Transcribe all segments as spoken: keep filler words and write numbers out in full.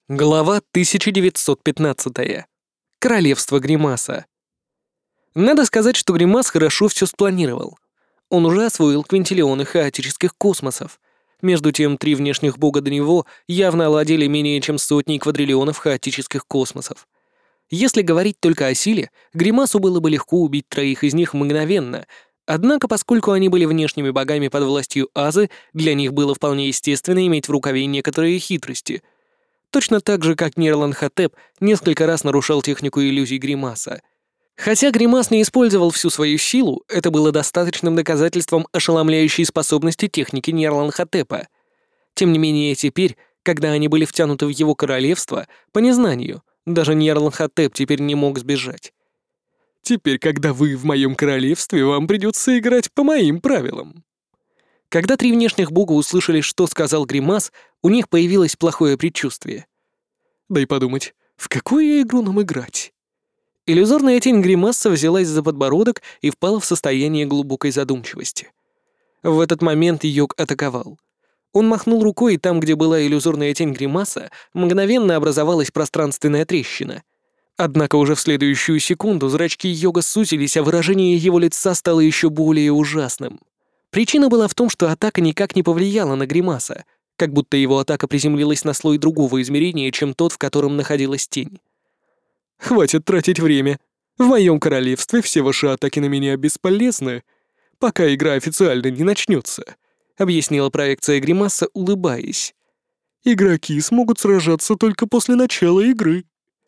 Глава тысяча девятьсот пятнадцатая. Королевство Гримаса. Надо сказать, что Гримас хорошо все спланировал. Он уже освоил квинтиллионы хаотических космосов. Между тем, три внешних бога до него явно овладели менее чем сотней квадриллионов хаотических космосов. Если говорить только о силе, Гримасу было бы легко убить троих из них мгновенно, однако, поскольку они были внешними богами под властью Азы, для них было вполне естественно иметь в рукаве некоторые хитрости — точно так же, как Нерлан-Хотеп несколько раз нарушал технику иллюзий Гримаса. Хотя Гримас не использовал всю свою силу, это было достаточным доказательством ошеломляющей способности техники Нерлан-Хотепа. Тем не менее, теперь, когда они были втянуты в его королевство, по незнанию, даже Нерлан-Хотеп теперь не мог сбежать. «Теперь, когда вы в моем королевстве, вам придется играть по моим правилам». Когда три внешних бога услышали, что сказал Гримас, у них появилось плохое предчувствие. Дай подумать, в какую игру нам играть? Иллюзорная тень Гримаса взялась за подбородок и впала в состояние глубокой задумчивости. В этот момент Йог атаковал. Он махнул рукой, и там, где была иллюзорная тень Гримаса, мгновенно образовалась пространственная трещина. Однако уже в следующую секунду зрачки Йога сузились, а выражение его лица стало еще более ужасным. Причина была в том, что атака никак не повлияла на Гримаса, как будто его атака приземлилась на слой другого измерения, чем тот, в котором находилась тень. «Хватит тратить время. В моем королевстве все ваши атаки на меня бесполезны, пока игра официально не начнется», — объяснила проекция Гримаса, улыбаясь. «Игроки смогут сражаться только после начала игры».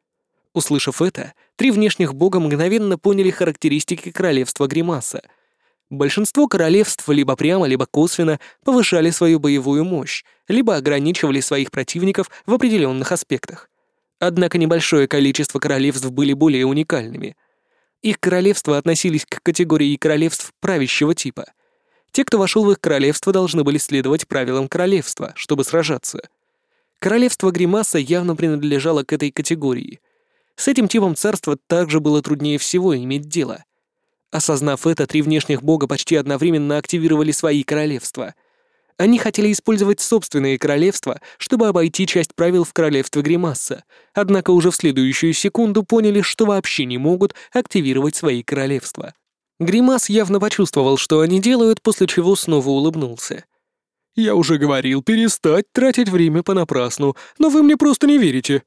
Услышав это, три внешних бога мгновенно поняли характеристики королевства Гримаса. Большинство королевств либо прямо, либо косвенно повышали свою боевую мощь, либо ограничивали своих противников в определенных аспектах. Однако небольшое количество королевств были более уникальными. Их королевства относились к категории королевств правящего типа. Те, кто вошел в их королевство, должны были следовать правилам королевства, чтобы сражаться. Королевство Гримаса явно принадлежало к этой категории. С этим типом царства также было труднее всего иметь дело. Осознав это, три внешних бога почти одновременно активировали свои королевства. Они хотели использовать собственные королевства, чтобы обойти часть правил в королевстве Гримаса, однако уже в следующую секунду поняли, что вообще не могут активировать свои королевства. Гримас явно почувствовал, что они делают, после чего снова улыбнулся. «Я уже говорил перестать тратить время понапрасну, но вы мне просто не верите».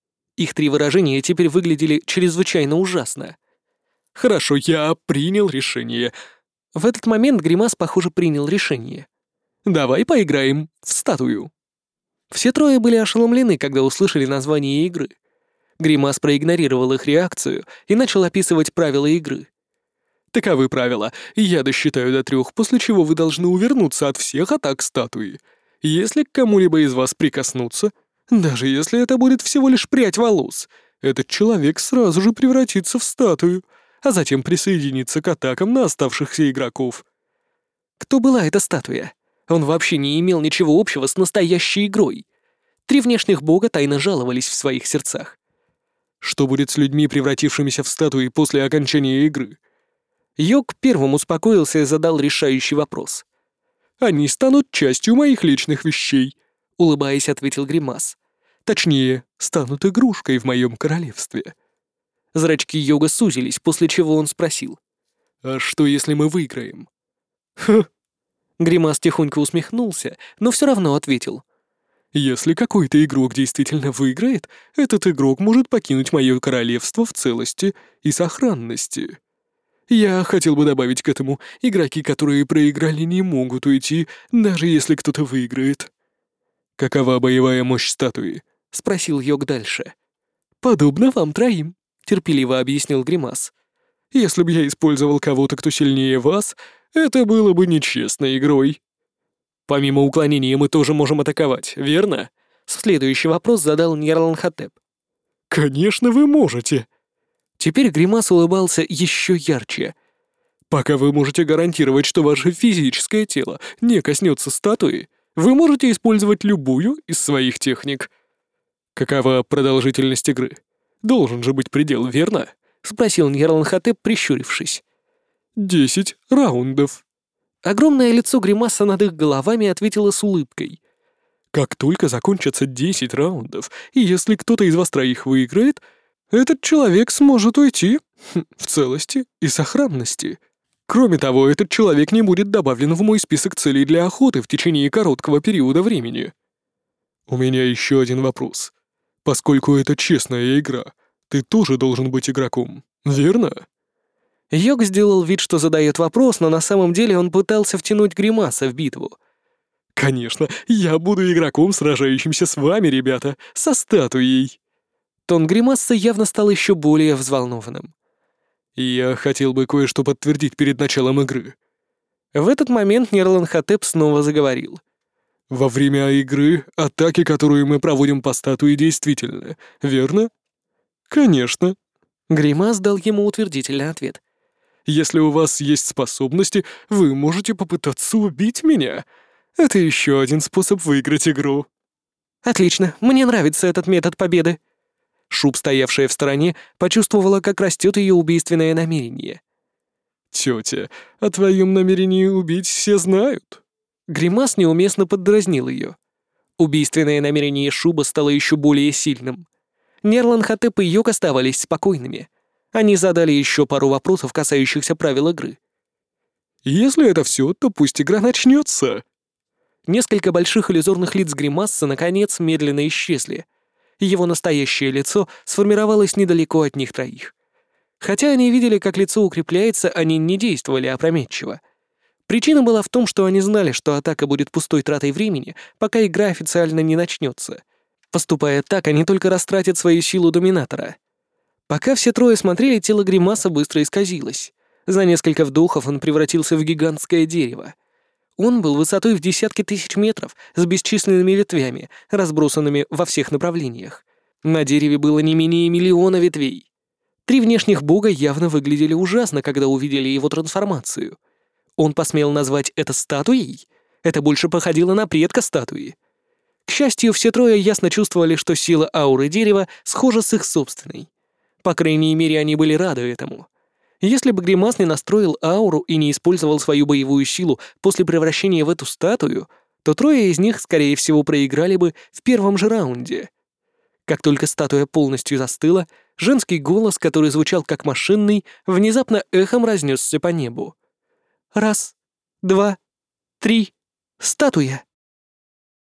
Их три выражения теперь выглядели чрезвычайно ужасно. «Хорошо, я принял решение». В этот момент Гримас, похоже, принял решение. «Давай поиграем в статую». Все трое были ошеломлены, когда услышали название игры. Гримас проигнорировал их реакцию и начал описывать правила игры. «Таковы правила. Я досчитаю до трех, после чего вы должны увернуться от всех атак статуи. Если к кому-либо из вас прикоснуться, даже если это будет всего лишь прядь волос, этот человек сразу же превратится в статую, а затем присоединиться к атакам на оставшихся игроков». Кто была эта статуя? Он вообще не имел ничего общего с настоящей игрой. Три внешних бога тайно жаловались в своих сердцах. Что будет с людьми, превратившимися в статуи после окончания игры? Йог первым успокоился и задал решающий вопрос. «Они станут частью моих личных вещей», — улыбаясь, ответил Гримас. «Точнее, станут игрушкой в моем королевстве». Зрачки Йога сузились, после чего он спросил. «А что, если мы выиграем?» «Хм». Гримас тихонько усмехнулся, но все равно ответил. «Если какой-то игрок действительно выиграет, этот игрок может покинуть мое королевство в целости и сохранности. Я хотел бы добавить к этому, игроки, которые проиграли, не могут уйти, даже если кто-то выиграет». «Какова боевая мощь статуи?» — спросил Йог дальше. «Подобно вам троим», — терпеливо объяснил Гримас. «Если бы я использовал кого-то, кто сильнее вас, это было бы нечестной игрой». «Помимо уклонения мы тоже можем атаковать, верно?» Следующий вопрос задал Нерлан-Хотеп. «Конечно, вы можете». Теперь Гримас улыбался еще ярче. «Пока вы можете гарантировать, что ваше физическое тело не коснется статуи, вы можете использовать любую из своих техник». «Какова продолжительность игры? Должен же быть предел, верно?» — спросил Нерлан-Хотеп, прищурившись. «Десять раундов». Огромное лицо Гримаса над их головами ответило с улыбкой. Как только закончатся десять раундов, и если кто-то из вас троих выиграет, этот человек сможет уйти хм, в целости и сохранности. Кроме того, этот человек не будет добавлен в мой список целей для охоты в течение короткого периода времени. У меня еще один вопрос. Поскольку это честная игра, ты тоже должен быть игроком, верно? Йог сделал вид, что задает вопрос, но на самом деле он пытался втянуть Гримаса в битву. «Конечно, я буду игроком, сражающимся с вами, ребята, со статуей!» Тон Гримаса явно стал еще более взволнованным. «Я хотел бы кое-что подтвердить перед началом игры». В этот момент Нерланхотеп снова заговорил. «Во время игры атаки, которую мы проводим по статуе, действительно, верно?» «Конечно». Гримас дал ему утвердительный ответ. «Если у вас есть способности, вы можете попытаться убить меня. Это еще один способ выиграть игру». «Отлично, мне нравится этот метод победы». Шуб, стоявшая в стороне, почувствовала, как растет ее убийственное намерение. «Тетя, о твоем намерении убить все знают». Гримас неуместно поддразнил ее. Убийственное намерение Шуба стало еще более сильным. Нерланхотеп и Йог оставались спокойными. Они задали еще пару вопросов, касающихся правил игры. «Если это все, то пусть игра начнется». Несколько больших иллюзорных лиц Гримаса наконец медленно исчезли. Его настоящее лицо сформировалось недалеко от них троих. Хотя они видели, как лицо укрепляется, они не действовали опрометчиво. Причина была в том, что они знали, что атака будет пустой тратой времени, пока игра официально не начнется. Поступая так, они только растратят свою силу доминатора. Пока все трое смотрели, тело Гримаса быстро исказилось. За несколько вдохов он превратился в гигантское дерево. Он был высотой в десятки тысяч метров, с бесчисленными ветвями, разбросанными во всех направлениях. На дереве было не менее миллиона ветвей. Три внешних бога явно выглядели ужасно, когда увидели его трансформацию. Он посмел назвать это статуей? Это больше походило на предка статуи. К счастью, все трое ясно чувствовали, что сила ауры дерева схожа с их собственной. По крайней мере, они были рады этому. Если бы Гримас не настроил ауру и не использовал свою боевую силу после превращения в эту статую, то трое из них, скорее всего, проиграли бы в первом же раунде. Как только статуя полностью застыла, женский голос, который звучал как машинный, внезапно эхом разнесся по небу. «Раз, два, три, статуя!»